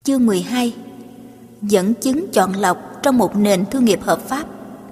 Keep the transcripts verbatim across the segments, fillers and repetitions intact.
Chương mười hai. Dẫn chứng chọn lọc trong một nền thương nghiệp hợp pháp.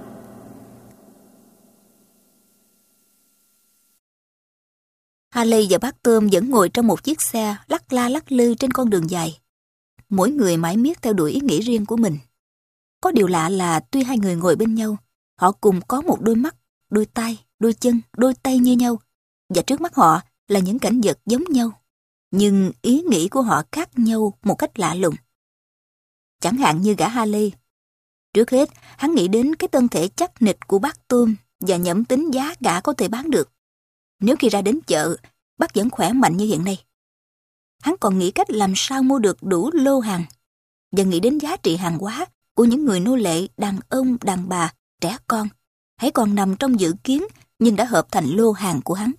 Haley và bác Tôm vẫn ngồi trong một chiếc xe lắc la lắc lư trên con đường dài. Mỗi người mải miết theo đuổi ý nghĩ riêng của mình. Có điều lạ là tuy hai người ngồi bên nhau, họ cùng có một đôi mắt, đôi tai, đôi chân, đôi tay như nhau, và trước mắt họ là những cảnh vật giống nhau. Nhưng ý nghĩ của họ khác nhau một cách lạ lùng. Chẳng hạn như gã Haley. Trước hết, hắn nghĩ đến cái thân thể chắc nịch của bác Tôm và nhẩm tính giá gã có thể bán được. Nếu khi ra đến chợ, bác vẫn khỏe mạnh như hiện nay. Hắn còn nghĩ cách làm sao mua được đủ lô hàng và nghĩ đến giá trị hàng hóa của những người nô lệ, đàn ông, đàn bà, trẻ con, hãy còn nằm trong dự kiến nhưng đã hợp thành lô hàng của hắn.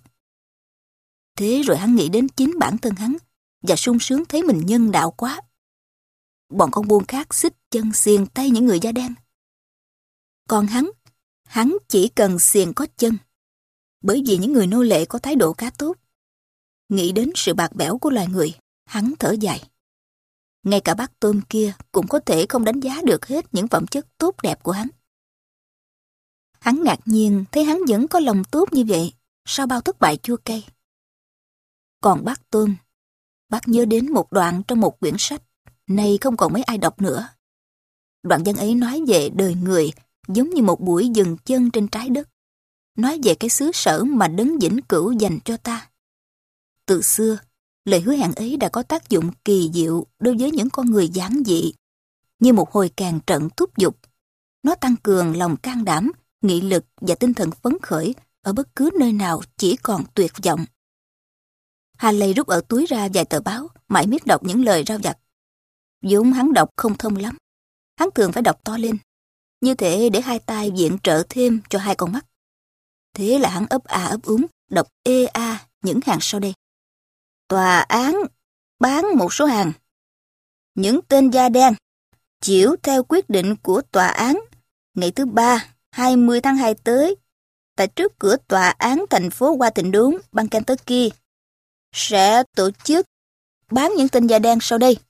Thế rồi hắn nghĩ đến chính bản thân hắn và sung sướng thấy mình nhân đạo quá. Bọn con buôn khác xích chân xiềng tay những người da đen. Còn hắn, hắn chỉ cần xiềng có chân, bởi vì những người nô lệ có thái độ khá tốt. Nghĩ đến sự bạc bẽo của loài người, hắn thở dài. Ngay cả bác Tôm kia cũng có thể không đánh giá được hết những phẩm chất tốt đẹp của hắn. Hắn ngạc nhiên thấy hắn vẫn có lòng tốt như vậy sau bao thất bại chua cay. Còn bác Tôm, bác nhớ đến một đoạn trong một quyển sách, nay không còn mấy ai đọc nữa. Đoạn văn ấy nói về đời người giống như một buổi dừng chân trên trái đất, nói về cái xứ sở mà Đấng vĩnh cửu dành cho ta. Từ xưa, lời hứa hẹn ấy đã có tác dụng kỳ diệu đối với những con người giản dị, như một hồi kèn trận thúc giục. Nó tăng cường lòng can đảm, nghị lực và tinh thần phấn khởi ở bất cứ nơi nào chỉ còn tuyệt vọng. Haley rút ở túi ra vài tờ báo, mãi miết đọc những lời rao vặt. Vốn hắn đọc không thông lắm. Hắn thường phải đọc to lên, như thể để hai tay viện trợ thêm cho hai con mắt. Thế là hắn ấp a ấp úng, đọc ê a những hàng sau đây. Tòa án bán một số hàng. Những tên da đen chịu theo quyết định của tòa án ngày thứ ba, hai mươi tháng hai tới, tại trước cửa tòa án thành phố Washington, bang Kentucky, sẽ tổ chức bán những tên da đen sau đây.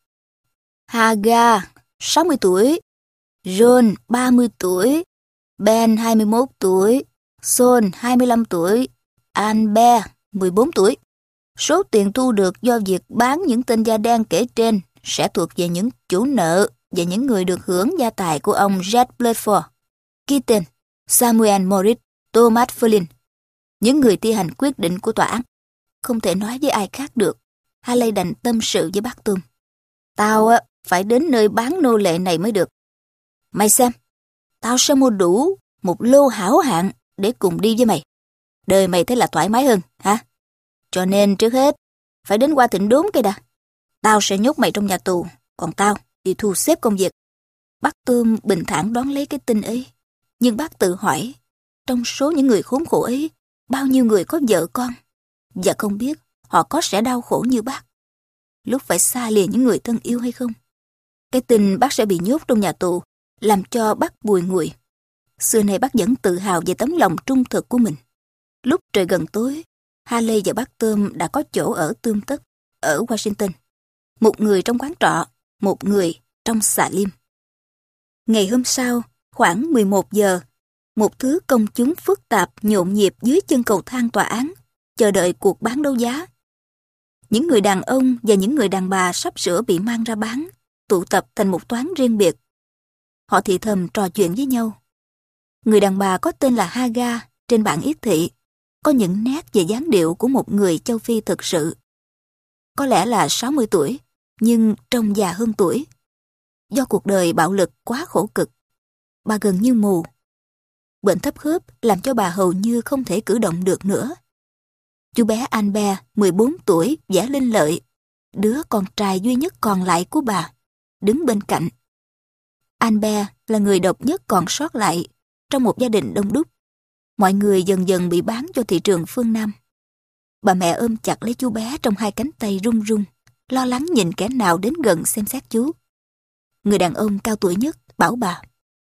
Hagar, sáu mươi tuổi, John, ba mươi tuổi, Ben, hai mươi mốt tuổi, Son, hai mươi lăm tuổi, Anbe, mười bốn tuổi. Số tiền thu được do việc bán những tên da đen kể trên sẽ thuộc về những chủ nợ và những người được hưởng gia tài của ông Jack Blefford, Keaton, Samuel Morris, Thomas Flynn, những người thi hành quyết định của tòa án. Không thể nói với ai khác được. Haley đành tâm sự với bác Tôm. Tao á, phải đến nơi bán nô lệ này mới được. Mày xem, tao sẽ mua đủ một lô hảo hạng để cùng đi với mày. Đời mày thế là thoải mái hơn, hả? Cho nên trước hết, phải đến qua tỉnh đốn cái đã. Tao sẽ nhốt mày trong nhà tù, còn tao đi thu xếp công việc. Bác Tôm bình thản đón lấy cái tin ấy. Nhưng bác tự hỏi, trong số những người khốn khổ ấy, bao nhiêu người có vợ con? Và không biết họ có sẽ đau khổ như bác lúc phải xa lìa những người thân yêu hay không. Cái tin bác sẽ bị nhốt trong nhà tù làm cho bác bùi ngùi. Xưa nay bác vẫn tự hào về tấm lòng trung thực của mình. Lúc trời gần tối, Haley và bác Tôm đã có chỗ ở tươm tất ở Washington. Một người trong quán trọ, một người trong xà lim. Ngày hôm sau, khoảng mười một giờ, một thứ công chúng phức tạp nhộn nhịp dưới chân cầu thang tòa án, chờ đợi cuộc bán đấu giá. Những người đàn ông và những người đàn bà sắp sửa bị mang ra bán, tụ tập thành một toán riêng biệt. Họ thì thầm trò chuyện với nhau. Người đàn bà có tên là Hagar trên bảng yết thị, có những nét và dáng điệu của một người châu Phi thực sự. Có lẽ là sáu mươi tuổi, nhưng trông già hơn tuổi. Do cuộc đời bạo lực quá khổ cực, bà gần như mù. Bệnh thấp khớp làm cho bà hầu như không thể cử động được nữa. Chú bé Anbe, mười bốn tuổi, vẻ linh lợi, đứa con trai duy nhất còn lại của bà, đứng bên cạnh. Anbe là người độc nhất còn sót lại trong một gia đình đông đúc. Mọi người dần dần bị bán cho thị trường phương Nam. Bà mẹ ôm chặt lấy chú bé trong hai cánh tay run run, lo lắng nhìn kẻ nào đến gần xem xét chú. Người đàn ông cao tuổi nhất bảo bà: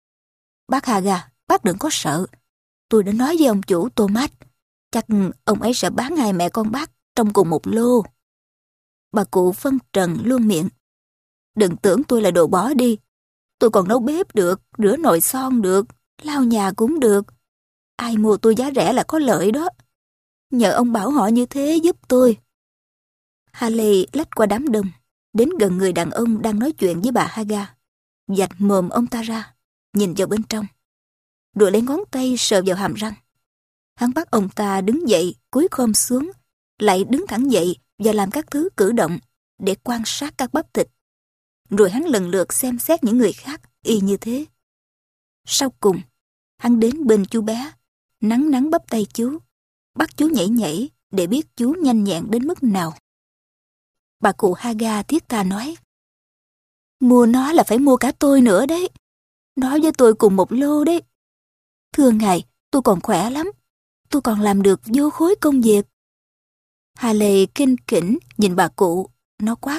Bác Hagar, bác đừng có sợ. Tôi đã nói với ông chủ Thomas, chắc ông ấy sẽ bán hai mẹ con bác trong cùng một lô. Bà cụ phân trần luôn miệng: Đừng tưởng tôi là đồ bỏ đi. Tôi còn nấu bếp được, rửa nồi son được, lau nhà cũng được. Ai mua tôi giá rẻ là có lợi đó. Nhờ ông bảo họ như thế giúp tôi. Haley lách qua đám đông, đến gần người đàn ông đang nói chuyện với bà Hagar. Vạch mồm ông ta ra, nhìn vào bên trong, rồi lấy ngón tay sờ vào hàm răng. Hắn bắt ông ta đứng dậy, cúi khom xuống, lại đứng thẳng dậy và làm các thứ cử động để quan sát các bắp thịt. Rồi hắn lần lượt xem xét những người khác y như thế. Sau cùng, hắn đến bên chú bé, nắn nắn bắp tay chú, bắt chú nhảy nhảy để biết chú nhanh nhẹn đến mức nào. Bà cụ Hagar thiết tha nói, mua nó là phải mua cả tôi nữa đấy. Nói với tôi cùng một lô đấy. Thưa ngài, tôi còn khỏe lắm. Tôi còn làm được vô khối công việc. Haley kinh khỉnh nhìn bà cụ, nó quát.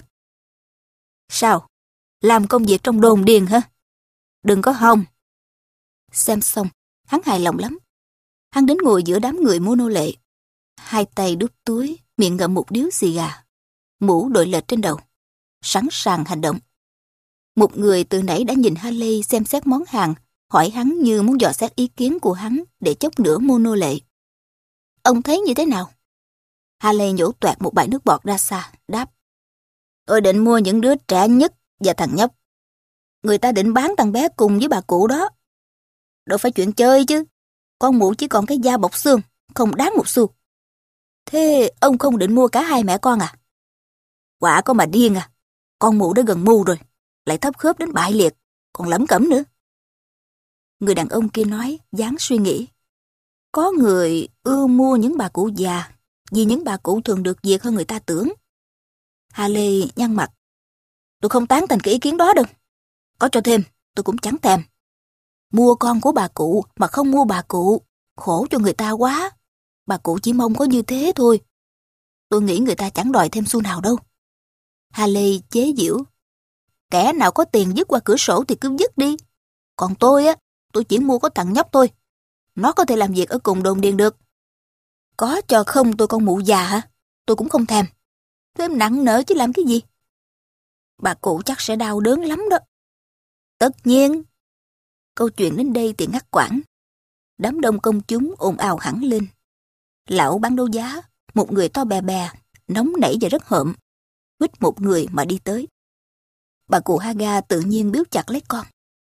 Sao? Làm công việc trong đồn điền hả? Đừng có hòng. Xem xong, hắn hài lòng lắm. Hắn đến ngồi giữa đám người mua nô lệ. Hai tay đút túi, miệng ngậm một điếu xì gà. Mũ đội lệch trên đầu. Sẵn sàng hành động. Một người từ nãy đã nhìn Haley xem xét món hàng, hỏi hắn như muốn dò xét ý kiến của hắn để chốc nửa mua nô lệ. Ông thấy như thế nào? Haley nhổ toẹt một bãi nước bọt ra xa, đáp. Tôi định mua những đứa trẻ nhất và thằng nhóc. Người ta định bán thằng bé cùng với bà cụ đó. Đâu phải chuyện chơi chứ. Con mụ chỉ còn cái da bọc xương, không đáng một xu. Thế ông không định mua cả hai mẹ con à? Quả có mà điên à. Con mụ đã gần mù rồi, lại thấp khớp đến bại liệt, còn lẩm cẩm nữa. Người đàn ông kia nói, dáng suy nghĩ. Có người ưa mua những bà cụ già, vì những bà cụ thường được việc hơn người ta tưởng. Haley nhăn mặt. Tôi không tán thành cái ý kiến đó đâu. Có cho thêm, tôi cũng chẳng thèm. Mua con của bà cụ mà không mua bà cụ, khổ cho người ta quá. Bà cụ chỉ mong có như thế thôi. Tôi nghĩ người ta chẳng đòi thêm xu nào đâu. Haley chế giễu. Kẻ nào có tiền dứt qua cửa sổ thì cứ dứt đi. Còn tôi á, tôi chỉ mua có thằng nhóc thôi. Nó có thể làm việc ở cùng đồn điền được. Có cho không tôi con mụ già hả? Tôi cũng không thèm. Thêm nặng nợ chứ làm cái gì? Bà cụ chắc sẽ đau đớn lắm đó. Tất nhiên. Câu chuyện đến đây thì ngắt quãng. Đám đông công chúng ồn ào hẳn lên. Lão bán đấu giá, một người to bè bè, nóng nảy và rất hợm, huýt một người mà đi tới. Bà cụ Hagar tự nhiên biếu chặt lấy con.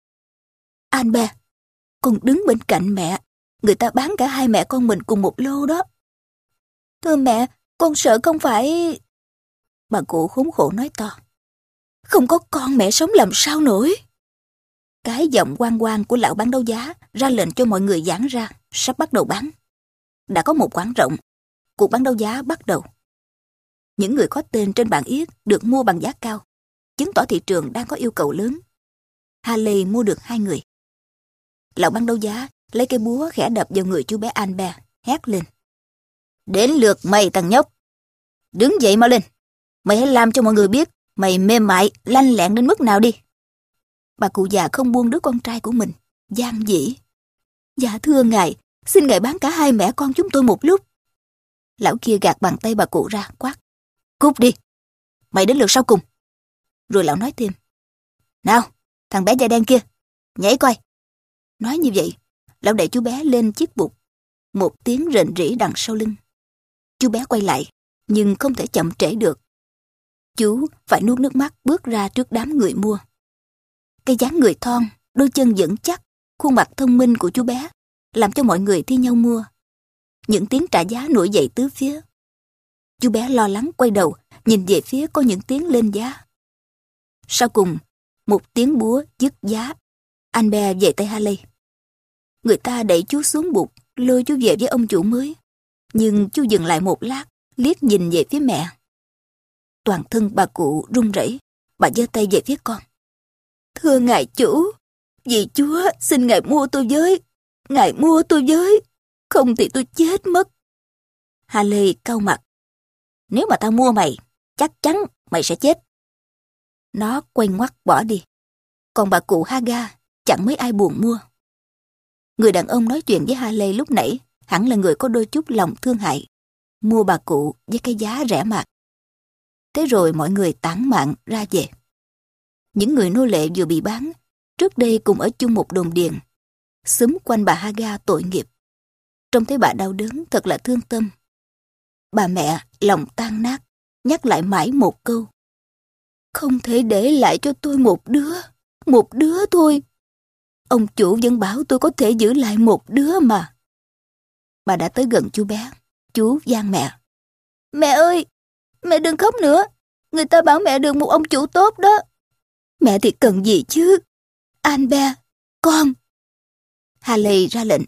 An bè, con đứng bên cạnh mẹ. Người ta bán cả hai mẹ con mình cùng một lô đó. Thưa mẹ, con sợ không phải... Bà cụ khốn khổ nói to. Không có con mẹ sống làm sao nổi. Cái giọng oang oang của lão bán đấu giá ra lệnh cho mọi người giãn ra, sắp bắt đầu bán. Đã có một quảng rộng, cuộc bán đấu giá bắt đầu. Những người có tên trên bảng yết được mua bằng giá cao, chứng tỏ thị trường đang có yêu cầu lớn. Haley mua được hai người. Lão bán đấu giá lấy cây búa khẽ đập vào người chú bé Albert, hét lên. Đến lượt mày thằng nhóc. Đứng dậy mau lên. Mày hãy làm cho mọi người biết mày mềm mại, lanh lẹn đến mức nào đi. Bà cụ già không buông đứa con trai của mình, gian dĩ. Dạ thưa ngài, xin ngài bán cả hai mẹ con chúng tôi một lúc. Lão kia gạt bàn tay bà cụ ra, quát. Cút đi, mày đến lượt sau cùng. Rồi lão nói thêm. Nào, thằng bé da đen kia, nhảy coi. Nói như vậy, lão đẩy chú bé lên chiếc bục. Một tiếng rền rĩ đằng sau lưng. Chú bé quay lại, nhưng không thể chậm trễ được. Chú phải nuốt nước mắt bước ra trước đám người mua. Cái dáng người thon, đôi chân vững chắc, khuôn mặt thông minh của chú bé làm cho mọi người thi nhau mua. Những tiếng trả giá nổi dậy tứ phía. Chú bé lo lắng quay đầu, nhìn về phía có những tiếng lên giá. Sau cùng, một tiếng búa dứt giá. Albert về tay Haley. Người ta đẩy chú xuống bục, lôi chú về với ông chủ mới. Nhưng chú dừng lại một lát, liếc nhìn về phía mẹ. Toàn thân bà cụ run rẩy, bà giơ tay về phía con. Thưa ngài chủ, vì Chúa xin ngài mua tôi với. Ngài mua tôi với, không thì tôi chết mất. Haley cau mặt. Nếu mà tao mua mày, chắc chắn mày sẽ chết. Nó quay ngoắt bỏ đi. Còn bà cụ Hagar chẳng mấy ai buồn mua. Người đàn ông nói chuyện với Haley lúc nãy hẳn là người có đôi chút lòng thương hại, mua bà cụ với cái giá rẻ mạt. Thế rồi mọi người tản mạn ra về. Những người nô lệ vừa bị bán, trước đây cùng ở chung một đồn điền, xúm quanh bà Haga tội nghiệp. Trông thấy bà đau đớn thật là thương tâm. Bà mẹ lòng tan nát, nhắc lại mãi một câu. Không thể để lại cho tôi một đứa, một đứa thôi. Ông chủ vẫn bảo tôi có thể giữ lại một đứa mà. Bà đã tới gần chú bé, chú van mẹ. Mẹ ơi, mẹ đừng khóc nữa. Người ta bảo mẹ được một ông chủ tốt đó. Mẹ thì cần gì chứ? Albert, con. Haley ra lệnh.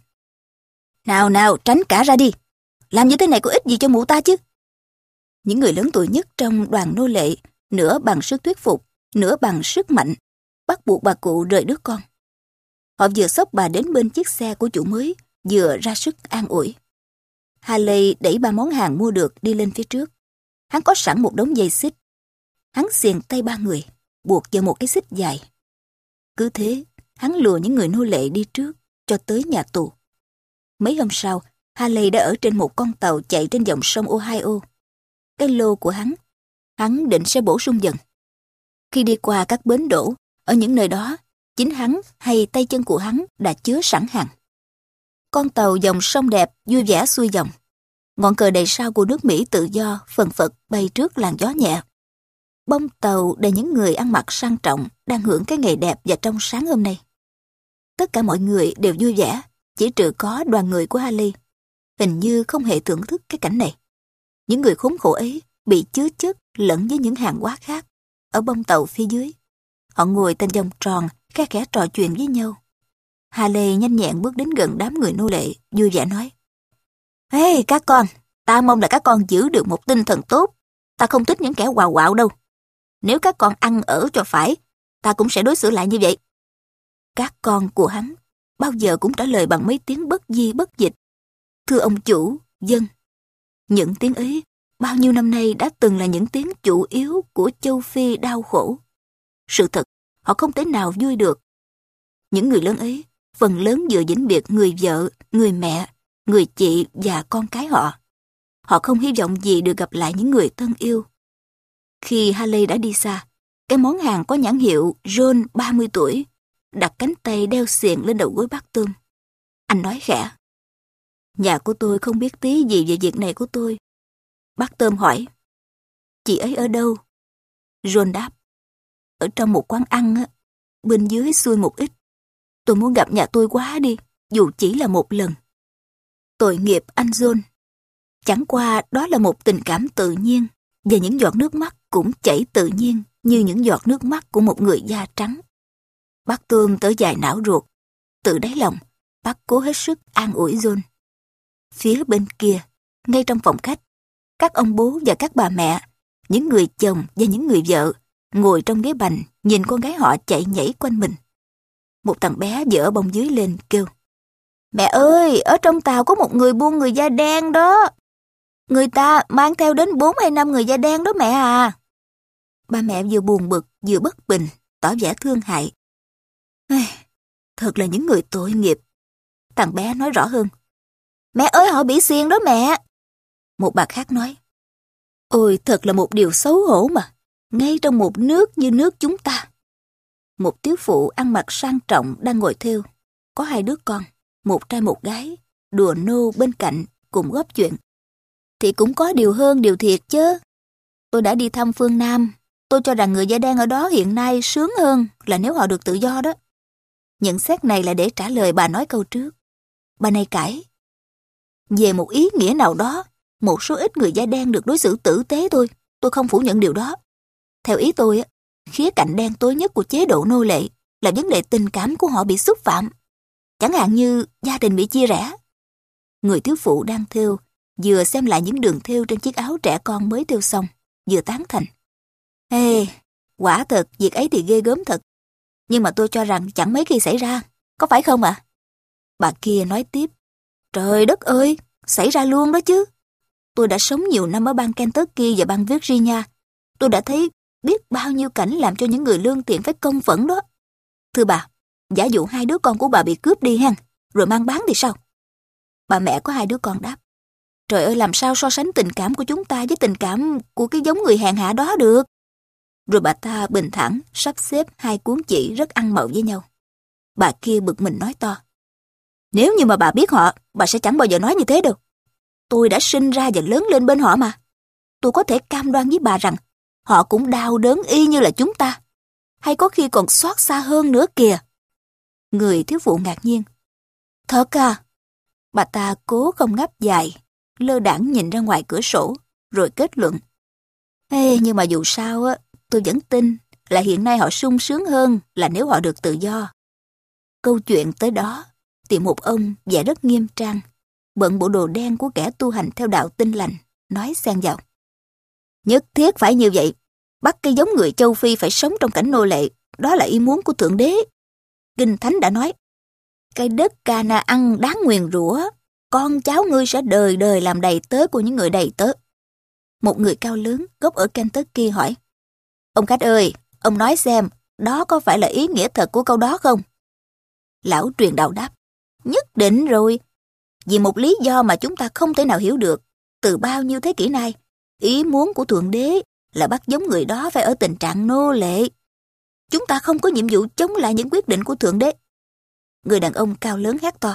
Nào nào, tránh cả ra đi. Làm như thế này có ích gì cho mụ ta chứ? Những người lớn tuổi nhất trong đoàn nô lệ, nửa bằng sức thuyết phục, nửa bằng sức mạnh, bắt buộc bà cụ rời đứa con. Họ vừa xốc bà đến bên chiếc xe của chủ mới, vừa ra sức an ủi. Haley đẩy ba món hàng mua được đi lên phía trước. Hắn có sẵn một đống dây xích. Hắn xiềng tay ba người, buộc vào một cái xích dài. Cứ thế, hắn lùa những người nô lệ đi trước, cho tới nhà tù. Mấy hôm sau, Haley đã ở trên một con tàu chạy trên dòng sông Ohio. Cái lô của hắn, hắn định sẽ bổ sung dần. Khi đi qua các bến đỗ, ở những nơi đó, chính hắn hay tay chân của hắn đã chứa sẵn hàng. Con tàu dòng sông đẹp vui vẻ xuôi dòng. Ngọn cờ đầy sao của nước Mỹ tự do phần phật bay trước làn gió nhẹ. Bông tàu đầy những người ăn mặc sang trọng đang hưởng cái ngày đẹp và trong sáng hôm nay. Tất cả mọi người đều vui vẻ, chỉ trừ có đoàn người của Haley. Hình như không hề thưởng thức cái cảnh này. Những người khốn khổ ấy bị chứa chất lẫn với những hàng hóa khác ở bông tàu phía dưới. Họ ngồi thành vòng tròn, khe khẽ trò chuyện với nhau. Haley nhanh nhẹn bước đến gần đám người nô lệ, vui vẻ nói. Ê, hey, các con, ta mong là các con giữ được một tinh thần tốt. Ta không thích những kẻ quào quạo đâu. Nếu các con ăn ở cho phải, ta cũng sẽ đối xử lại như vậy. Các con của hắn bao giờ cũng trả lời bằng mấy tiếng bất di bất dịch. Thưa ông chủ, dân. Những tiếng ấy bao nhiêu năm nay đã từng là những tiếng chủ yếu của châu Phi đau khổ. Sự thật, họ không thể nào vui được. Những người lớn ấy, phần lớn vừa vĩnh biệt người vợ, người mẹ, người chị và con cái họ. Họ không hy vọng gì được gặp lại những người thân yêu. Khi Haley đã đi xa, cái món hàng có nhãn hiệu John ba mươi tuổi đặt cánh tay đeo xiềng lên đầu gối bác Tôm. Anh nói khẽ. Nhà của tôi không biết tí gì về việc này của tôi. Bác Tôm hỏi. Chị ấy ở đâu? John đáp. Ở trong một quán ăn á, bên dưới xuôi một ít. Tôi muốn gặp nhà tôi quá đi, dù chỉ là một lần. Tội nghiệp anh John. Chẳng qua đó là một tình cảm tự nhiên, và những giọt nước mắt cũng chảy tự nhiên như những giọt nước mắt của một người da trắng. Bác Tôm thở dài não ruột. Từ đáy lòng, bác cố hết sức an ủi John. Phía bên kia, ngay trong phòng khách, các ông bố và các bà mẹ, những người chồng và những người vợ, ngồi trong ghế bành nhìn con gái họ chạy nhảy quanh mình. Một thằng bé dở bông dưới lên kêu. Mẹ ơi, ở trong tàu có một người buôn người da đen đó. Người ta mang theo đến bốn hay năm người da đen đó mẹ à. Ba mẹ vừa buồn bực vừa bất bình, tỏ vẻ thương hại. Thật là những người tội nghiệp. Thằng bé nói rõ hơn. Mẹ ơi, họ bị xiềng đó mẹ. Một bà khác nói. Ôi, thật là một điều xấu hổ mà. Ngay trong một nước như nước chúng ta. Một tiếu phụ ăn mặc sang trọng đang ngồi thêu. Có hai đứa con, một trai một gái, đùa nô bên cạnh cùng góp chuyện. Thì cũng có điều hơn điều thiệt chứ. Tôi đã đi thăm phương Nam. Tôi cho rằng người da đen ở đó hiện nay sướng hơn là nếu họ được tự do đó. Nhận xét này là để trả lời bà nói câu trước. Bà này cãi. Về một ý nghĩa nào đó, một số ít người da đen được đối xử tử tế thôi. Tôi không phủ nhận điều đó. Theo ý tôi, khía cạnh đen tối nhất của chế độ nô lệ là vấn đề tình cảm của họ bị xúc phạm. Chẳng hạn như gia đình bị chia rẽ. Người thiếu phụ đang thêu, vừa xem lại những đường thêu trên chiếc áo trẻ con mới thêu xong, vừa tán thành. Ê, quả thật, việc ấy thì ghê gớm thật. Nhưng mà tôi cho rằng chẳng mấy khi xảy ra, có phải không ạ? À? Bà kia nói tiếp. Trời đất ơi, xảy ra luôn đó chứ. Tôi đã sống nhiều năm ở bang Kentucky và bang Virginia. Tôi đã thấy biết bao nhiêu cảnh làm cho những người lương thiện phải công phẫn đó. Thưa bà, giả dụ hai đứa con của bà bị cướp đi hen, rồi mang bán thì sao? Bà mẹ có hai đứa con đáp. Trời ơi, làm sao so sánh tình cảm của chúng ta với tình cảm của cái giống người hèn hạ đó được? Rồi bà ta bình thản sắp xếp hai cuốn chỉ rất ăn màu với nhau. Bà kia bực mình nói to. Nếu như mà bà biết họ, bà sẽ chẳng bao giờ nói như thế đâu. Tôi đã sinh ra và lớn lên bên họ mà. Tôi có thể cam đoan với bà rằng họ cũng đau đớn y như là chúng ta. Hay có khi còn xót xa hơn nữa kìa. Người thiếu phụ ngạc nhiên. Thật à? Bà ta cố không ngáp dài, lơ đãng nhìn ra ngoài cửa sổ, rồi kết luận. Ê, nhưng mà dù sao á, tôi vẫn tin là hiện nay họ sung sướng hơn là nếu họ được tự do. Câu chuyện tới đó thì một ông vẻ rất nghiêm trang, bận bộ đồ đen của kẻ tu hành theo đạo Tin Lành, nói xen vào. Nhất thiết phải như vậy, bắt cái giống người châu Phi phải sống trong cảnh nô lệ, đó là ý muốn của Thượng Đế. Kinh Thánh đã nói, cái đất Ca-na-ăn đáng nguyền rủa, con cháu ngươi sẽ đời đời làm đầy tớ của những người đầy tớ. Một người cao lớn gốc ở Kentucky hỏi, ông khách ơi, ông nói xem, đó có phải là ý nghĩa thật của câu đó không? Lão truyền đạo đáp, nhất định rồi. Vì một lý do mà chúng ta không thể nào hiểu được, từ bao nhiêu thế kỷ nay, ý muốn của Thượng Đế là bắt giống người đó phải ở tình trạng nô lệ. Chúng ta không có nhiệm vụ chống lại những quyết định của Thượng Đế. Người đàn ông cao lớn hét to.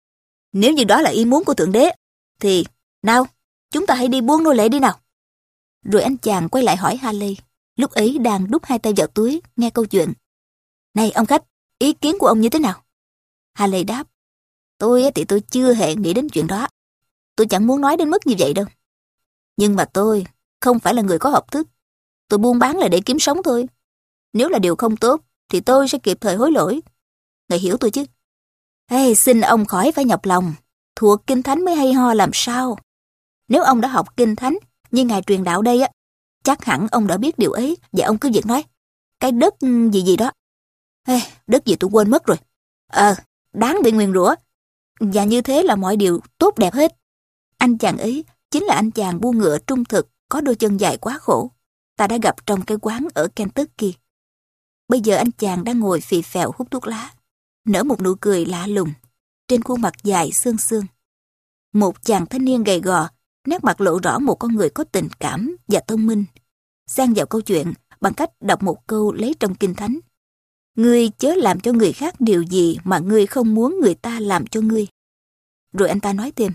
Nếu như đó là ý muốn của Thượng Đế, thì, nào, chúng ta hãy đi buông nô lệ đi nào. Rồi anh chàng quay lại hỏi Haley, lúc ấy đang đút hai tay vào túi, nghe câu chuyện. Này ông khách, ý kiến của ông như thế nào? Haley đáp, tôi thì tôi chưa hề nghĩ đến chuyện đó. Tôi chẳng muốn nói đến mức như vậy đâu. Nhưng mà tôi không phải là người có học thức. Tôi buôn bán là để kiếm sống thôi. Nếu là điều không tốt, thì tôi sẽ kịp thời hối lỗi. Ngài hiểu tôi chứ? Hey, xin ông khỏi phải nhọc lòng. Thuộc Kinh Thánh mới hay ho làm sao. Nếu ông đã học Kinh Thánh như Ngài truyền đạo đây á, chắc hẳn ông đã biết điều ấy. Và ông cứ việc nói, cái đất gì gì đó. Hey, đất gì tôi quên mất rồi. Ờ, đáng bị nguyền rủa. Và như thế là mọi điều tốt đẹp hết. Anh chàng ấy chính là anh chàng buôn ngựa trung thực, có đôi chân dài quá khổ. Ta đã gặp trong cái quán ở Kentucky. Bây giờ anh chàng đang ngồi phì phèo hút thuốc lá, nở một nụ cười lạ lùng, trên khuôn mặt dài xương xương. Một chàng thanh niên gầy gò, nét mặt lộ rõ một con người có tình cảm và thông minh, xen vào câu chuyện bằng cách đọc một câu lấy trong Kinh Thánh. Ngươi chớ làm cho người khác điều gì mà ngươi không muốn người ta làm cho ngươi. Rồi anh ta nói thêm,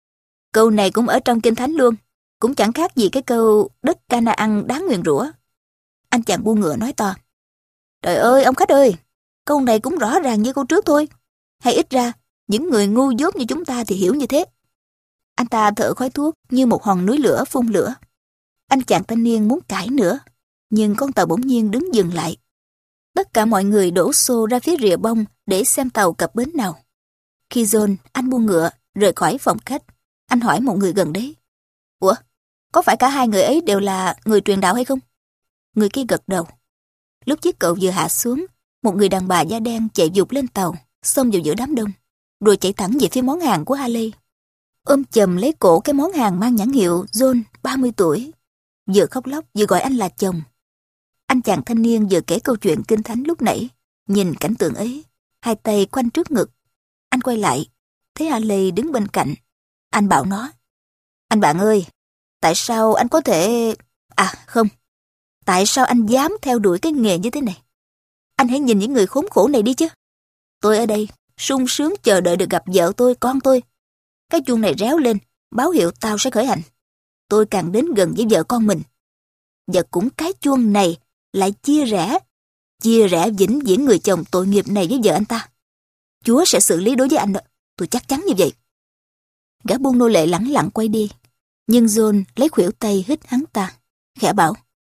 câu này cũng ở trong Kinh Thánh luôn, cũng chẳng khác gì cái câu đất Ca-na-ăn đáng nguyền rủa. Anh chàng buôn ngựa nói to, trời ơi ông khách ơi, câu này cũng rõ ràng như câu trước thôi. Hay ít ra, những người ngu dốt như chúng ta thì hiểu như thế. Anh ta thở khói thuốc như một hòn núi lửa phun lửa. Anh chàng thanh niên muốn cãi nữa, nhưng con tàu bỗng nhiên đứng dừng lại. Tất cả mọi người đổ xô ra phía rìa bông để xem tàu cập bến nào. Khi John, anh buôn ngựa, rời khỏi phòng khách, anh hỏi một người gần đấy. Ủa, có phải cả hai người ấy đều là người truyền đạo hay không? Người kia gật đầu. Lúc chiếc cậu vừa hạ xuống, một người đàn bà da đen chạy vụt lên tàu, xông vào giữa đám đông, rồi chạy thẳng về phía món hàng của Haley. Ôm chầm lấy cổ cái món hàng mang nhãn hiệu John, ba mươi tuổi. Vừa khóc lóc vừa gọi anh là chồng. Anh chàng thanh niên vừa kể câu chuyện Kinh Thánh lúc nãy, nhìn cảnh tượng ấy, hai tay khoanh trước ngực. Anh quay lại, thấy Haley đứng bên cạnh. Anh bảo nó, anh bạn ơi, tại sao anh có thể... À không, tại sao anh dám theo đuổi cái nghề như thế này? Anh hãy nhìn những người khốn khổ này đi chứ. Tôi ở đây, sung sướng chờ đợi được gặp vợ tôi, con tôi. Cái chuông này réo lên, báo hiệu tao sẽ khởi hành. Tôi càng đến gần với vợ con mình. Và cũng cái chuông này lại chia rẽ, chia rẽ vĩnh viễn người chồng tội nghiệp này với vợ anh ta. Chúa sẽ xử lý đối với anh đó, tôi chắc chắn như vậy. Gã buôn nô lệ lẳng lặng quay đi, nhưng John lấy khuỷu tay hít hắn ta, khẽ bảo,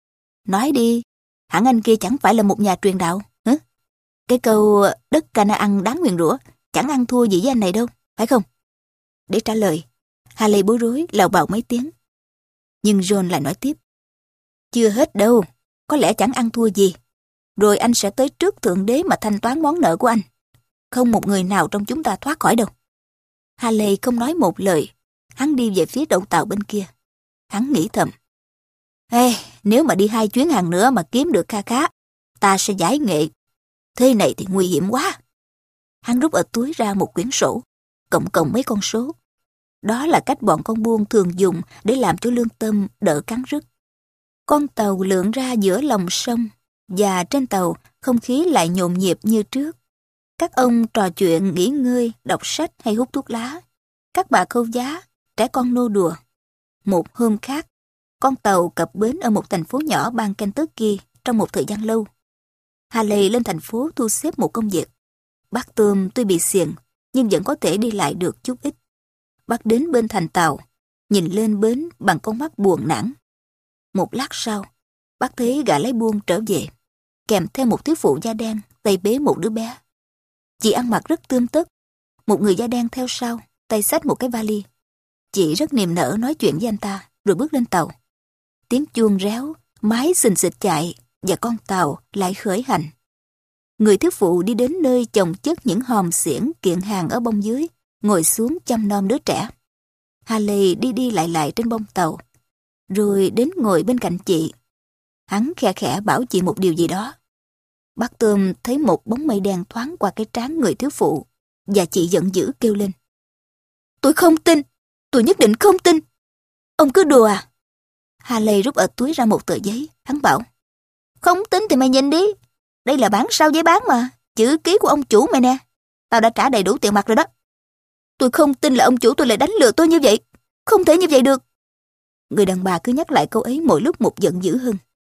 nói đi, hẳn anh kia chẳng phải là một nhà truyền đạo, hả? Cái câu đất Ca-na-ăn đáng nguyền rủa chẳng ăn thua gì với anh này đâu, phải không? Để trả lời, Haley bối rối lào bào mấy tiếng. Nhưng John lại nói tiếp, chưa hết đâu, có lẽ chẳng ăn thua gì. Rồi anh sẽ tới trước Thượng Đế mà thanh toán món nợ của anh. Không một người nào trong chúng ta thoát khỏi đâu. Haley không nói một lời, hắn đi về phía đầu tàu bên kia. Hắn nghĩ thầm, ê, nếu mà đi hai chuyến hàng nữa mà kiếm được kha khá, ta sẽ giải nghệ. Thế này thì nguy hiểm quá. Hắn rút ở túi ra một quyển sổ, cộng cộng mấy con số. Đó là cách bọn con buôn thường dùng để làm cho lương tâm đỡ cắn rứt. Con tàu lượn ra giữa lòng sông, và trên tàu không khí lại nhộn nhịp như trước. Các ông trò chuyện, nghỉ ngơi, đọc sách hay hút thuốc lá. Các bà khâu giá, trẻ con nô đùa. Một hôm khác, con tàu cập bến ở một thành phố nhỏ bang Kentucky trong một thời gian lâu. Haley lên thành phố thu xếp một công việc. Bác Tom tuy bị xiềng, nhưng vẫn có thể đi lại được chút ít. Bác đến bên thành tàu, nhìn lên bến bằng con mắt buồn nản. Một lát sau, bác thấy gã lái buôn trở về, kèm theo một thiếu phụ da đen tay bế một đứa bé. Chị ăn mặc rất tươm tất, một người da đen theo sau, tay xách một cái vali. Chị rất niềm nở nói chuyện với anh ta, rồi bước lên tàu. Tiếng chuông réo, máy xình xịch chạy, và con tàu lại khởi hành. Người thiếu phụ đi đến nơi chồng chất những hòm xiển kiện hàng ở bông dưới, ngồi xuống chăm nom đứa trẻ. Haley đi đi lại lại trên bông tàu, rồi đến ngồi bên cạnh chị. Hắn khe khẽ bảo chị một điều gì đó. Bác Tôm thấy một bóng mây đen thoáng qua cái trán người thiếu phụ, và chị giận dữ kêu lên. Tôi không tin, tôi nhất định không tin. Ông cứ đùa à? Haley rút ở túi ra một tờ giấy, hắn bảo. Không tin thì mày nhìn đi, đây là bản sao giấy bán mà, chữ ký của ông chủ mày nè. Tao đã trả đầy đủ tiền mặt rồi đó. Tôi không tin là ông chủ tôi lại đánh lừa tôi như vậy. Không thể như vậy được. Người đàn bà cứ nhắc lại câu ấy mỗi lúc một giận dữ hơn.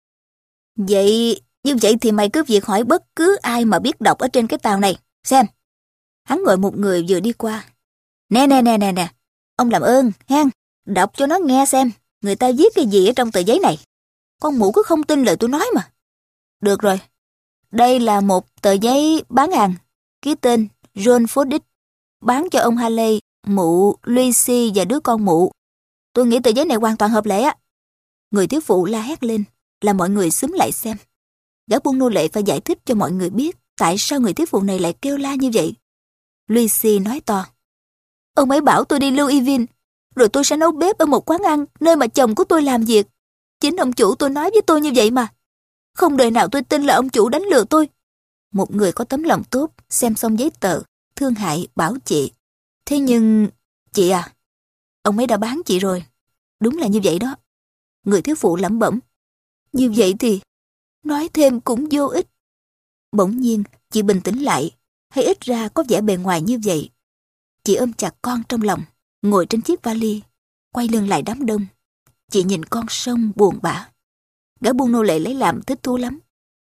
Vậy, như vậy thì mày cứ việc hỏi bất cứ ai mà biết đọc ở trên cái tàu này, xem. Hắn gọi một người vừa đi qua. Nè nè nè nè nè, ông làm ơn, hen, đọc cho nó nghe xem, người ta viết cái gì ở trong tờ giấy này. Con mụ cứ không tin lời tôi nói mà. Được rồi, đây là một tờ giấy bán hàng, ký tên John Foddick, bán cho ông Haley, mụ, Lucy và đứa con mụ. Tôi nghĩ tờ giấy này hoàn toàn hợp lệ á. Người thiếu phụ la hét lên, làm mọi người xúm lại xem. Gã buôn nô lệ phải giải thích cho mọi người biết tại sao người thiếu phụ này lại kêu la như vậy. Lucy nói to. Ông ấy bảo tôi đi Louisville, rồi tôi sẽ nấu bếp ở một quán ăn nơi mà chồng của tôi làm việc. Chính ông chủ tôi nói với tôi như vậy mà. Không đời nào tôi tin là ông chủ đánh lừa tôi. Một người có tấm lòng tốt, xem xong giấy tờ, thương hại bảo chị. Thế nhưng, chị à, ông ấy đã bán chị rồi. Đúng là như vậy đó. Người thiếu phụ lẩm bẩm. Như vậy thì, nói thêm cũng vô ích. Bỗng nhiên, chị bình tĩnh lại, hay ít ra có vẻ bề ngoài như vậy. Chị ôm chặt con trong lòng, ngồi trên chiếc vali, quay lưng lại đám đông. Chị nhìn con sông buồn bã. Gã buôn nô lệ lấy làm thích thú lắm.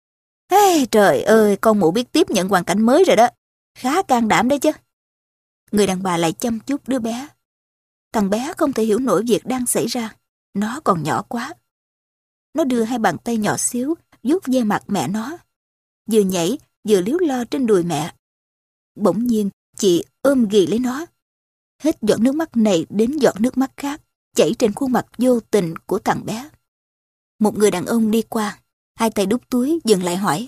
Ê, trời ơi, con mụ biết tiếp nhận hoàn cảnh mới rồi đó. Khá can đảm đấy chứ. Người đàn bà lại chăm chút đứa bé. Thằng bé không thể hiểu nổi việc đang xảy ra. Nó còn nhỏ quá. Nó đưa hai bàn tay nhỏ xíu vuốt ve mặt mẹ nó. Vừa nhảy, vừa líu lo trên đùi mẹ. Bỗng nhiên, chị ôm ghì lấy nó. Hết giọt nước mắt này đến giọt nước mắt khác, chảy trên khuôn mặt vô tình của thằng bé. Một người đàn ông đi qua, hai tay đút túi dừng lại hỏi.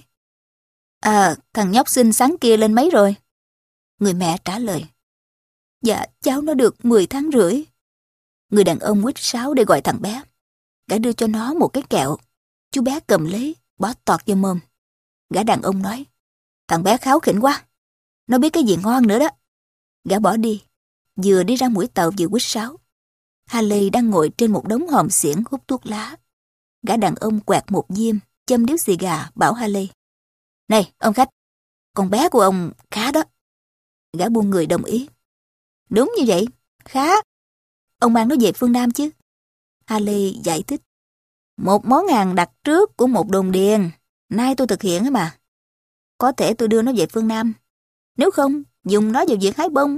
À, thằng nhóc xinh xắn kia lên mấy rồi? Người mẹ trả lời. Dạ, cháu nó được mười tháng rưỡi. Người đàn ông huýt sáo để gọi thằng bé. Gã đưa cho nó một cái kẹo. Chú bé cầm lấy, bỏ tọt vào mồm. Gã đàn ông nói. Thằng bé kháu khỉnh quá. Nó biết cái gì ngon nữa đó. Gã bỏ đi. Vừa đi ra mũi tàu vừa huýt sáo. Haley đang ngồi trên một đống hòm xiển hút thuốc lá. Gã đàn ông quẹt một diêm, châm điếu xì gà, bảo Haley. Này, ông khách, con bé của ông khá đó. Gã buôn người đồng ý. Đúng như vậy, khá. Ông mang nó về phương Nam chứ? Haley giải thích. Một món hàng đặt trước của một đồn điền. Nay tôi thực hiện mà. Có thể tôi đưa nó về phương Nam. Nếu không, dùng nó vào việc hái bông.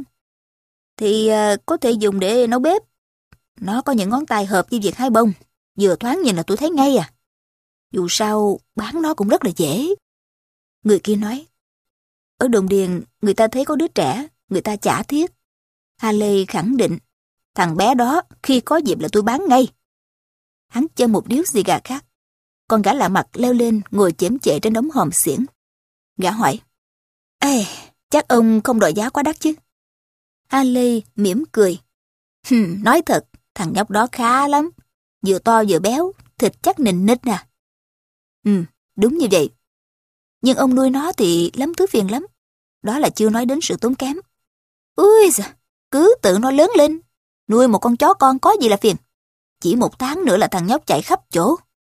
Thì uh, có thể dùng để nấu bếp. Nó có những ngón tay hợp với việc hái bông. Vừa thoáng nhìn là tôi thấy ngay à. Dù sao, bán nó cũng rất là dễ. Người kia nói. Ở đồn điền, người ta thấy có đứa trẻ, người ta chả thiết. Haley khẳng định. Thằng bé đó, khi có dịp là tôi bán ngay. Hắn châm một điếu xì gà khác. Con gã lạ mặt leo lên, ngồi chễm chệ trên đống hòm xiển. Gã hỏi. Ê, chắc ông không đòi giá quá đắt chứ? Haley mỉm cười. Hừm, nói thật, thằng nhóc đó khá lắm. Vừa to vừa béo, thịt chắc nịnh nịt nè. Ừ, đúng như vậy. Nhưng ông nuôi nó thì lắm thứ phiền lắm. Đó là chưa nói đến sự tốn kém. Ui giời, cứ tự nó lớn lên. Nuôi một con chó con có gì là phiền. Chỉ một tháng nữa là thằng nhóc chạy khắp chỗ.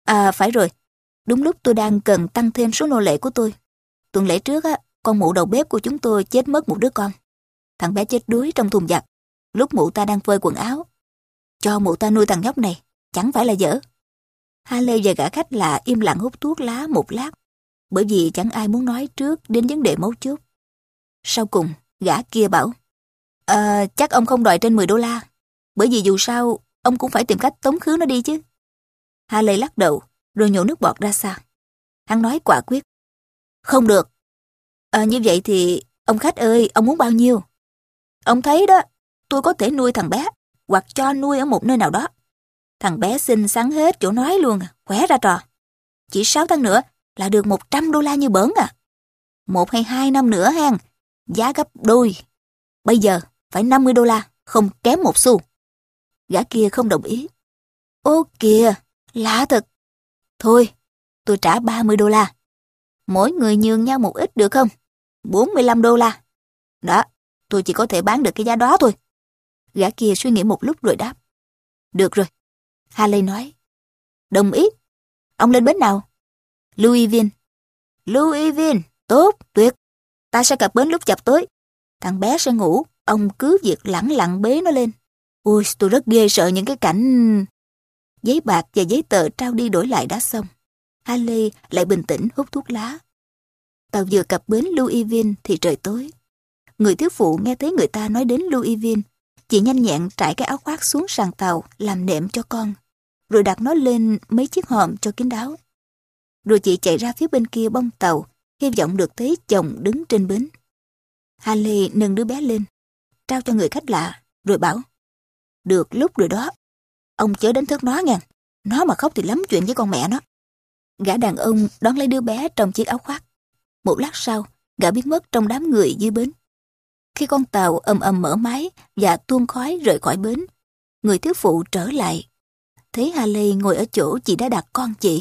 À phải rồi, đúng lúc tôi đang cần tăng thêm số nô lệ của tôi. Tuần lễ trước á, con mụ đầu bếp của chúng tôi chết mất một đứa con. Thằng bé chết đuối trong thùng giặt, lúc mụ ta đang phơi quần áo. Cho mụ ta nuôi thằng nhóc này, chẳng phải là dở. Haley và gã khách lạ im lặng hút thuốc lá một lát, bởi vì chẳng ai muốn nói trước đến vấn đề mấu chốt. Sau cùng, gã kia bảo, à, chắc ông không đòi trên mười đô la, bởi vì dù sao, ông cũng phải tìm cách tống khứ nó đi chứ. Haley lắc đầu, rồi nhổ nước bọt ra xa. Hắn nói quả quyết, không được. À, như vậy thì, ông khách ơi, ông muốn bao nhiêu? Ông thấy đó, tôi có thể nuôi thằng bé, hoặc cho nuôi ở một nơi nào đó. Thằng bé xinh xắn hết chỗ nói luôn, khỏe ra trò. Chỉ sáu tháng nữa là được một trăm đô la như bỡn à. Một hay hai năm nữa hen, giá gấp đôi. Bây giờ phải năm mươi đô la, không kém một xu. Gã kia không đồng ý. Ô kìa, lạ thật. Thôi, tôi trả ba mươi đô la. Mỗi người nhường nhau một ít được không? bốn mươi lăm đô la. Đó, tôi chỉ có thể bán được cái giá đó thôi. Gã kia suy nghĩ một lúc rồi đáp. Được rồi. Haley nói. Đồng ý. Ông lên bến nào? Louisville. Louisville, tốt, tuyệt. Ta sẽ cập bến lúc chập tối. Thằng bé sẽ ngủ, ông cứ việc lẳng lặng bế nó lên. Ôi, tôi rất ghê sợ những cái cảnh... Giấy bạc và giấy tờ trao đi đổi lại đã xong. Haley lại bình tĩnh hút thuốc lá. Tàu vừa cập bến Louisville thì trời tối. Người thiếu phụ nghe thấy người ta nói đến Louisville, chị nhanh nhẹn trải cái áo khoác xuống sàn tàu làm nệm cho con, rồi đặt nó lên mấy chiếc hòm cho kín đáo. Rồi chị chạy ra phía bên kia bông tàu, hy vọng được thấy chồng đứng trên bến. Haley nâng đứa bé lên, trao cho người khách lạ, rồi bảo, được lúc rồi đó, ông chớ đánh thức nó nghe, nó mà khóc thì lắm chuyện với con mẹ nó. Gã đàn ông đón lấy đứa bé trong chiếc áo khoác. Một lát sau, gã biến mất trong đám người dưới bến. Khi con tàu ầm ầm mở máy và tuôn khói rời khỏi bến, người thiếu phụ trở lại. Thấy Haley ngồi ở chỗ chị đã đặt con chị.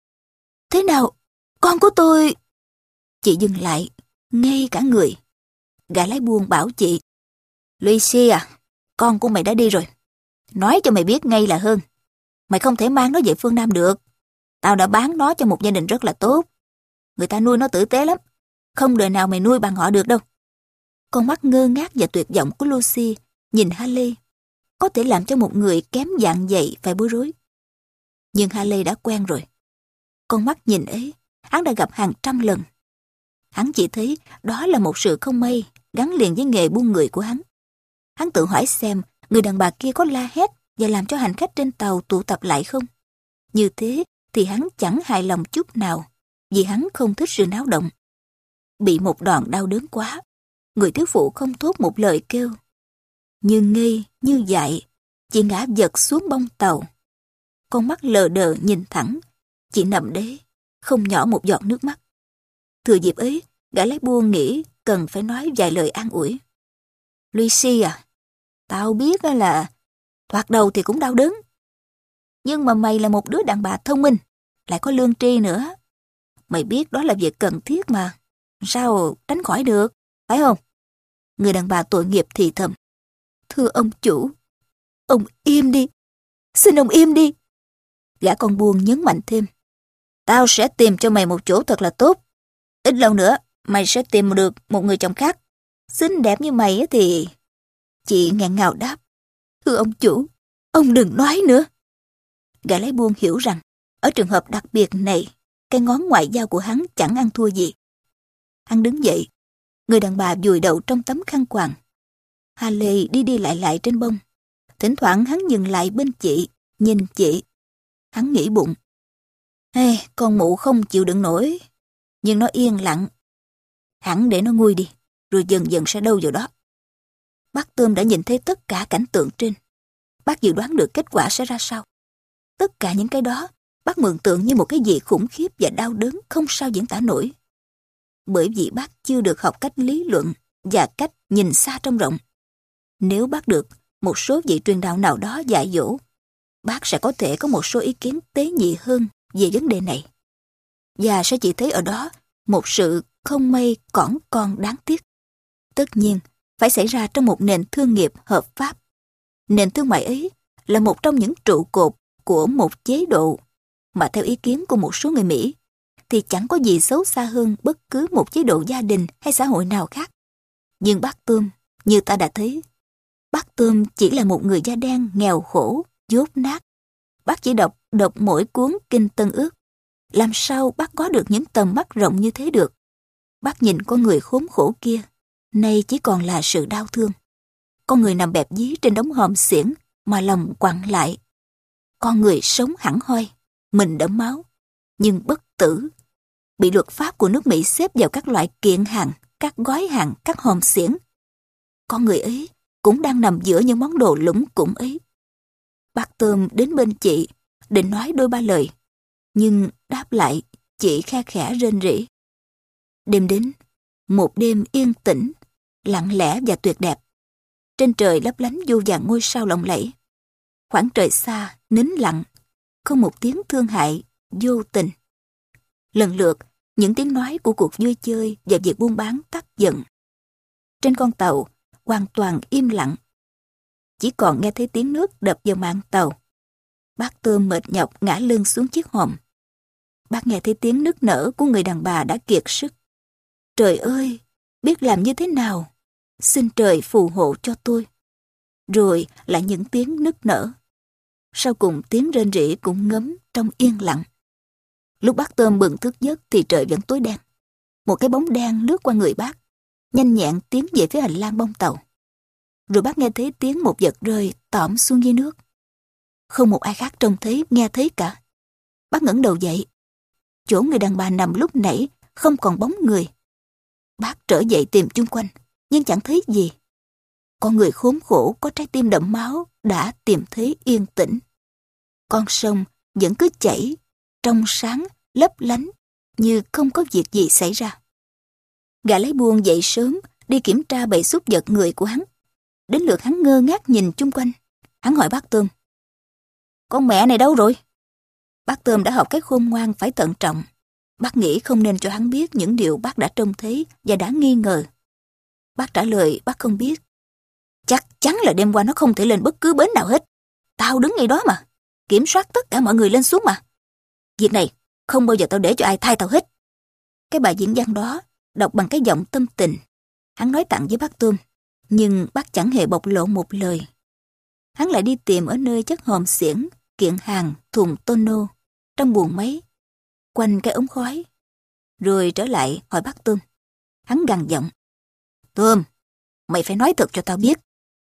Thế nào? Con của tôi... Chị dừng lại, ngây cả người. Gã lái buôn bảo chị. Lucy à, con của mày đã đi rồi. Nói cho mày biết ngay là hơn. Mày không thể mang nó về phương Nam được. Tao đã bán nó cho một gia đình rất là tốt. Người ta nuôi nó tử tế lắm. Không đời nào mày nuôi bằng họ được đâu. Con mắt ngơ ngác và tuyệt vọng của Lucy nhìn Haley có thể làm cho một người kém dạng dạy phải bối rối. Nhưng Haley đã quen rồi. Con mắt nhìn ấy, hắn đã gặp hàng trăm lần. Hắn chỉ thấy đó là một sự không may gắn liền với nghề buôn người của hắn. Hắn tự hỏi xem người đàn bà kia có la hét và làm cho hành khách trên tàu tụ tập lại không. Như thế thì hắn chẳng hài lòng chút nào, vì hắn không thích sự náo động. Bị một đòn đau đớn quá, người thiếu phụ không thốt một lời kêu. Như ngây, như dại, chị ngã vật xuống bông tàu. Con mắt lờ đờ nhìn thẳng, chị nằm đấy, không nhỏ một giọt nước mắt. Thừa dịp ấy, gã lái buôn nghĩ cần phải nói vài lời an ủi. Lucy à, tao biết là thoạt đầu thì cũng đau đớn. Nhưng mà mày là một đứa đàn bà thông minh, lại có lương tri nữa. Mày biết đó là việc cần thiết mà, sao tránh khỏi được, phải không? Người đàn bà tội nghiệp thì thầm. Thưa ông chủ, ông im đi, xin ông im đi. Gã con buôn nhấn mạnh thêm. Tao sẽ tìm cho mày một chỗ thật là tốt. Ít lâu nữa, mày sẽ tìm được một người chồng khác. Xinh đẹp như mày thì... Chị nghẹn ngào đáp. Thưa ông chủ, ông đừng nói nữa. Gã lái buôn hiểu rằng, ở trường hợp đặc biệt này, cái ngón ngoại giao của hắn chẳng ăn thua gì. Hắn đứng dậy, người đàn bà vùi đầu trong tấm khăn quàng. Haley đi đi lại lại trên bông. Thỉnh thoảng hắn dừng lại bên chị, nhìn chị. Hắn nghĩ bụng. Ê, con mụ không chịu đựng nổi, nhưng nó yên lặng. Hẳn để nó nguôi đi, rồi dần dần sẽ đâu vào đó. Bác Tôm đã nhìn thấy tất cả cảnh tượng trên. Bác dự đoán được kết quả sẽ ra sao. Tất cả những cái đó, bác mường tượng như một cái gì khủng khiếp và đau đớn không sao diễn tả nổi. Bởi vì bác chưa được học cách lý luận và cách nhìn xa trông rộng. Nếu bác được một số vị truyền đạo nào đó dạy dỗ, bác sẽ có thể có một số ý kiến tế nhị hơn về vấn đề này. Và sẽ chỉ thấy ở đó một sự không may cỏn con đáng tiếc. Tất nhiên, phải xảy ra trong một nền thương nghiệp hợp pháp. Nền thương mại ấy là một trong những trụ cột của một chế độ. mà theo ý kiến của một số người Mỹ, thì chẳng có gì xấu xa hơn bất cứ một chế độ gia đình hay xã hội nào khác. Nhưng bác Tôm, như ta đã thấy, bác Tôm chỉ là một người da đen nghèo khổ, dốt nát. Bác chỉ đọc đọc mỗi cuốn Kinh Tân Ước. Làm sao bác có được những tầm mắt rộng như thế được? Bác nhìn con người khốn khổ kia, nay chỉ còn là sự đau thương. Con người nằm bẹp dí trên đống hòm xiển mà lòng quặn lại. Con người sống hẳn hoi, mình đẫm máu, nhưng bất tử, bị luật pháp của nước Mỹ xếp vào các loại kiện hàng, các gói hàng, các hòm xiển. Con người ấy cũng đang nằm giữa những món đồ lũng củng ấy. Bác Tôm đến bên chị, định nói đôi ba lời, nhưng đáp lại chị khe khẽ rên rỉ. Đêm đến, một đêm yên tĩnh, lặng lẽ và tuyệt đẹp. Trên trời lấp lánh vô vàn ngôi sao lộng lẫy. Khoảng trời xa, nín lặng, không một tiếng thương hại, vô tình. Lần lượt, những tiếng nói của cuộc vui chơi và việc buôn bán tắt dần. Trên con tàu, hoàn toàn im lặng. Chỉ còn nghe thấy tiếng nước đập vào mạn tàu. Bác Tôm mệt nhọc ngã lưng xuống chiếc hòm. Bác nghe thấy tiếng nức nở của người đàn bà đã kiệt sức. Trời ơi, biết làm như thế nào? Xin trời phù hộ cho tôi. Rồi lại những tiếng nức nở. Sau cùng tiếng rên rỉ cũng ngấm trong yên lặng. Lúc bác Tôm bừng thức giấc thì trời vẫn tối đen. Một cái bóng đen lướt qua người bác, nhanh nhẹn tiến về phía hành lang bong tàu. Rồi bác nghe thấy tiếng một vật rơi tõm xuống dưới nước. Không một ai khác trông thấy, nghe thấy cả. Bác ngẩng đầu dậy. Chỗ người đàn bà nằm lúc nãy không còn bóng người. Bác trở dậy tìm chung quanh, nhưng chẳng thấy gì. Con người khốn khổ có trái tim đẫm máu đã tìm thấy yên tĩnh. Con sông vẫn cứ chảy, trong sáng, lấp lánh, như không có việc gì xảy ra. Gã lái buôn dậy sớm, đi kiểm tra bầy súc vật người của hắn. Đến lượt hắn ngơ ngác nhìn chung quanh. Hắn hỏi bác Tôm: "Con mẹ này đâu rồi?" Bác Tôm đã học cái khôn ngoan phải thận trọng. Bác nghĩ không nên cho hắn biết những điều bác đã trông thấy và đã nghi ngờ. Bác trả lời bác không biết. "Chắc chắn là đêm qua nó không thể lên bất cứ bến nào hết. Tao đứng ngay đó mà, kiểm soát tất cả mọi người lên xuống mà. Việc này không bao giờ tao để cho ai thay tao hết." Cái bài diễn văn đó đọc bằng cái giọng tâm tình. Hắn nói tặng với bác Tôm, nhưng bác chẳng hề bộc lộ một lời. Hắn lại đi tìm ở nơi chất hòm xiển, kiện hàng, thùng tonneau, trong buồng máy, quanh cái ống khói. Rồi trở lại hỏi bác Tôm. Hắn gằn giọng: "Tôm, mày phải nói thật cho tao biết.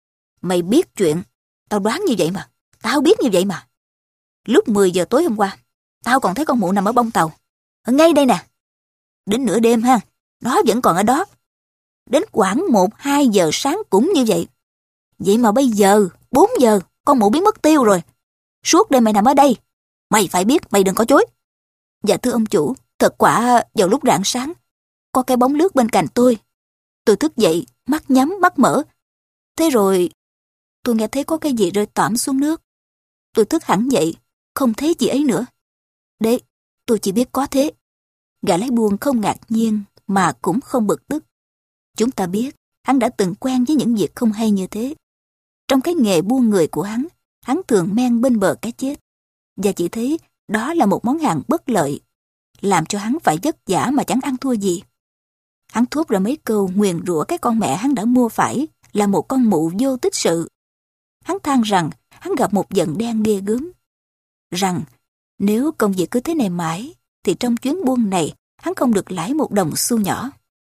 Mày biết chuyện, tao đoán như vậy mà, tao biết như vậy mà. Lúc mười giờ tối hôm qua, tao còn thấy con mụ nằm ở bong tàu, ở ngay đây nè. Đến nửa đêm ha, nó vẫn còn ở đó. Đến khoảng một hai giờ sáng cũng như vậy. Vậy mà bây giờ, bốn giờ, con mụ biến mất tiêu rồi. Suốt đêm mày nằm ở đây. Mày phải biết, mày đừng có chối." "Dạ thưa ông chủ, thật quả vào lúc rạng sáng, có cái bóng lướt bên cạnh tôi. Tôi thức dậy, mắt nhắm, mắt mở. Thế rồi, tôi nghe thấy có cái gì rơi tõm xuống nước. Tôi thức hẳn dậy, không thấy gì ấy nữa. Đấy, tôi chỉ biết có thế." Gã lái buôn không ngạc nhiên mà cũng không bực tức. Chúng ta biết hắn đã từng quen với những việc không hay như thế. Trong cái nghề buôn người của hắn, hắn thường men bên bờ cái chết, và chỉ thấy đó là một món hàng bất lợi, làm cho hắn phải vất vả mà chẳng ăn thua gì. Hắn thốt ra mấy câu nguyền rủa cái con mẹ hắn đã mua phải là một con mụ vô tích sự. Hắn than rằng hắn gặp một vận đen ghê gớm, rằng nếu công việc cứ thế này mãi thì trong chuyến buôn này hắn không được lãi một đồng xu nhỏ.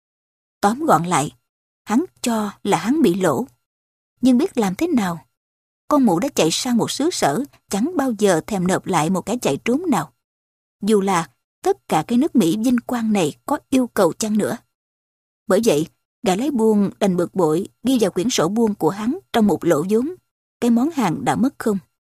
Tóm gọn lại, hắn cho là hắn bị lỗ. Nhưng biết làm thế nào? Con mụ đã chạy sang một xứ sở, chẳng bao giờ thèm nộp lại một cái chạy trốn nào. Dù là tất cả cái nước Mỹ vinh quang này có yêu cầu chăng nữa. Bởi vậy, gã lái buôn đành bực bội ghi vào quyển sổ buôn của hắn trong một lỗ vốn. Cái món hàng đã mất không.